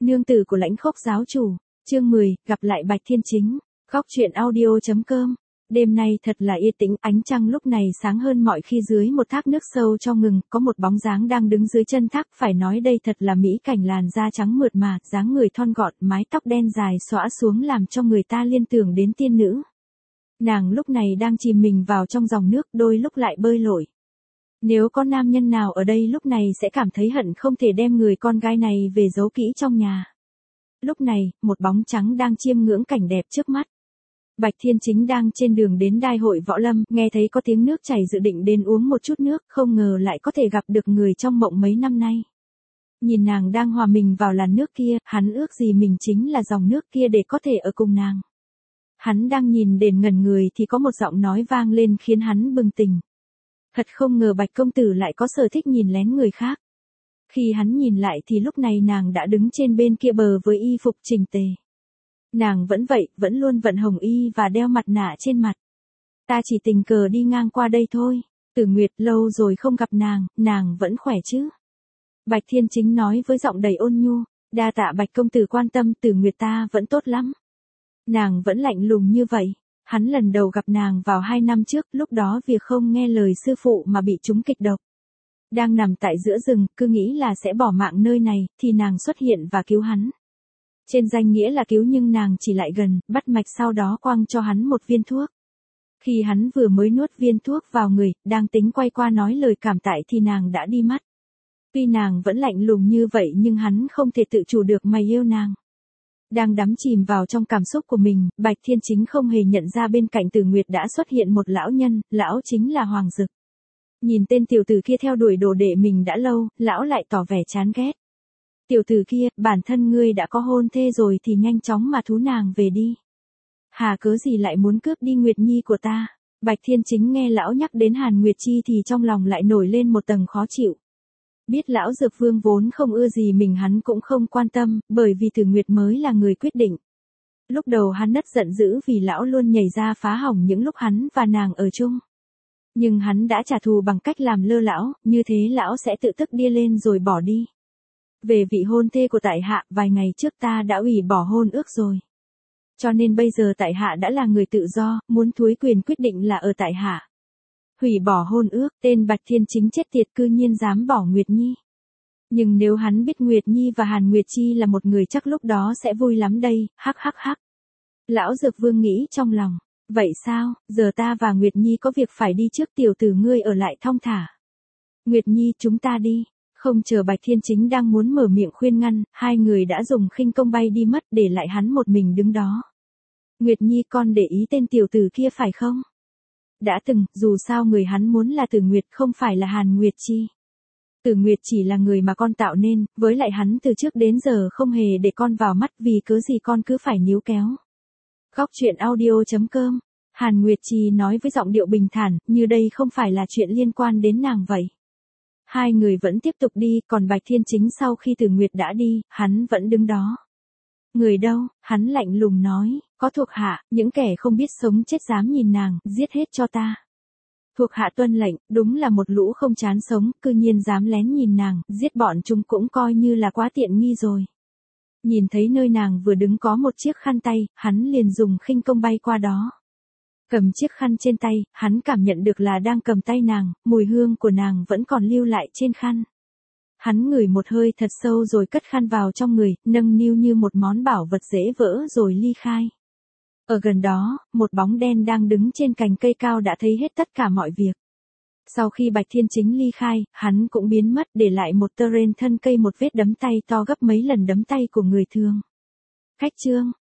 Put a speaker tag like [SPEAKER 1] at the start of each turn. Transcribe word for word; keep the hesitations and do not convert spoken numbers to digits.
[SPEAKER 1] Nương tử của Lãnh Khốc giáo chủ, chương mười, gặp lại Bạch Thiên Chính, góc truyện audio.com. Đêm nay thật là yên tĩnh, ánh trăng lúc này sáng hơn mọi khi dưới một thác nước sâu trong ngừng, có một bóng dáng đang đứng dưới chân thác, phải nói đây thật là mỹ cảnh, làn da trắng mượt mà, dáng người thon gọn, mái tóc đen dài xõa xuống làm cho người ta liên tưởng đến tiên nữ. Nàng lúc này đang chìm mình vào trong dòng nước, đôi lúc lại bơi lội. Nếu có nam nhân nào ở đây lúc này sẽ cảm thấy hận không thể đem người con gái này về giấu kỹ trong nhà. Lúc này, một bóng trắng đang chiêm ngưỡng cảnh đẹp trước mắt. Bạch Thiên Chính đang trên đường đến Đài hội Võ Lâm, nghe thấy có tiếng nước chảy dự định đến uống một chút nước, không ngờ lại có thể gặp được người trong mộng mấy năm nay. Nhìn nàng đang hòa mình vào làn nước kia, hắn ước gì mình chính là dòng nước kia để có thể ở cùng nàng. Hắn đang nhìn đến ngẩn người thì có một giọng nói vang lên khiến hắn bừng tỉnh. Thật không ngờ Bạch công tử lại có sở thích nhìn lén người khác. Khi hắn nhìn lại thì lúc này nàng đã đứng trên bên kia bờ với y phục chỉnh tề. Nàng vẫn vậy, vẫn luôn vận hồng y và đeo mặt nạ trên mặt. Ta chỉ tình cờ đi ngang qua đây thôi. Tử Nguyệt, lâu rồi không gặp nàng, nàng vẫn khỏe chứ? Bạch Thiên Chính nói với giọng đầy ôn nhu. Đa tạ Bạch công tử quan tâm, Tử Nguyệt ta vẫn tốt lắm. Nàng vẫn lạnh lùng như vậy. Hắn lần đầu gặp nàng vào hai năm trước, lúc đó việc không nghe lời sư phụ mà bị trúng kịch độc. Đang nằm tại giữa rừng, cứ nghĩ là sẽ bỏ mạng nơi này, thì nàng xuất hiện và cứu hắn. Trên danh nghĩa là cứu nhưng nàng chỉ lại gần, bắt mạch sau đó quăng cho hắn một viên thuốc. Khi hắn vừa mới nuốt viên thuốc vào người, đang tính quay qua nói lời cảm tạ thì nàng đã đi mất. Tuy nàng vẫn lạnh lùng như vậy nhưng hắn không thể tự chủ được mà yêu nàng. Đang đắm chìm vào trong cảm xúc của mình, Bạch Thiên Chính không hề nhận ra bên cạnh Tử Nguyệt đã xuất hiện một lão nhân, lão chính là Hoàng Dực. Nhìn tên tiểu tử kia theo đuổi đồ đệ mình đã lâu, lão lại tỏ vẻ chán ghét. Tiểu tử kia, bản thân ngươi đã có hôn thê rồi thì nhanh chóng mà thú nàng về đi. Hà cớ gì lại muốn cướp đi Nguyệt Nhi của ta? Bạch Thiên Chính nghe lão nhắc đến Hàn Nguyệt Chi thì trong lòng lại nổi lên một tầng khó chịu. Biết lão Dược Vương vốn không ưa gì mình hắn cũng không quan tâm, bởi vì Tử Nguyệt mới là người quyết định. Lúc đầu hắn rất giận dữ vì lão luôn nhảy ra phá hỏng những lúc hắn và nàng ở chung. Nhưng hắn đã trả thù bằng cách làm lơ lão, như thế lão sẽ tự tức điên lên rồi bỏ đi. Về vị hôn thê của tại hạ, vài ngày trước ta đã hủy bỏ hôn ước rồi. Cho nên bây giờ tại hạ đã là người tự do, muốn thúi quyền quyết định là ở tại hạ. Hủy bỏ hôn ước, tên Bạch Thiên Chính chết tiệt cư nhiên dám bỏ Nguyệt Nhi. Nhưng nếu hắn biết Nguyệt Nhi và Hàn Nguyệt Chi là một người chắc lúc đó sẽ vui lắm đây, hắc hắc hắc. Lão Dược Vương nghĩ trong lòng, vậy sao, giờ ta và Nguyệt Nhi có việc phải đi trước, tiểu tử ngươi ở lại thong thả. Nguyệt Nhi, chúng ta đi. Không chờ Bạch Thiên Chính đang muốn mở miệng khuyên ngăn, hai người đã dùng khinh công bay đi mất để lại hắn một mình đứng đó. Nguyệt Nhi, con để ý tên tiểu tử kia phải không? Đã từng, dù sao người hắn muốn là Tử Nguyệt không phải là Hàn Nguyệt Chi. Tử Nguyệt chỉ là người mà con tạo nên, với lại hắn từ trước đến giờ không hề để con vào mắt, vì cớ gì con cứ phải níu kéo. Góc truyện audio.com. Hàn Nguyệt Chi nói với giọng điệu bình thản, như đây không phải là chuyện liên quan đến nàng vậy. Hai người vẫn tiếp tục đi, còn Bạch Thiên Chính sau khi Tử Nguyệt đã đi, hắn vẫn đứng đó. Người đâu? Hắn lạnh lùng nói, có thuộc hạ, những kẻ không biết sống chết dám nhìn nàng, giết hết cho ta. Thuộc hạ tuân lệnh, đúng là một lũ không chán sống, cư nhiên dám lén nhìn nàng, giết bọn chúng cũng coi như là quá tiện nghi rồi. Nhìn thấy nơi nàng vừa đứng có một chiếc khăn tay, hắn liền dùng khinh công bay qua đó. Cầm chiếc khăn trên tay, hắn cảm nhận được là đang cầm tay nàng, mùi hương của nàng vẫn còn lưu lại trên khăn. Hắn ngửi một hơi thật sâu rồi cất khăn vào trong người, nâng niu như một món bảo vật dễ vỡ rồi ly khai. Ở gần đó, một bóng đen đang đứng trên cành cây cao đã thấy hết tất cả mọi việc. Sau khi Bạch Thiên Chính ly khai, hắn cũng biến mất để lại một tơ rên thân cây, một vết đấm tay to gấp mấy lần đấm tay của người thường. Khách trương,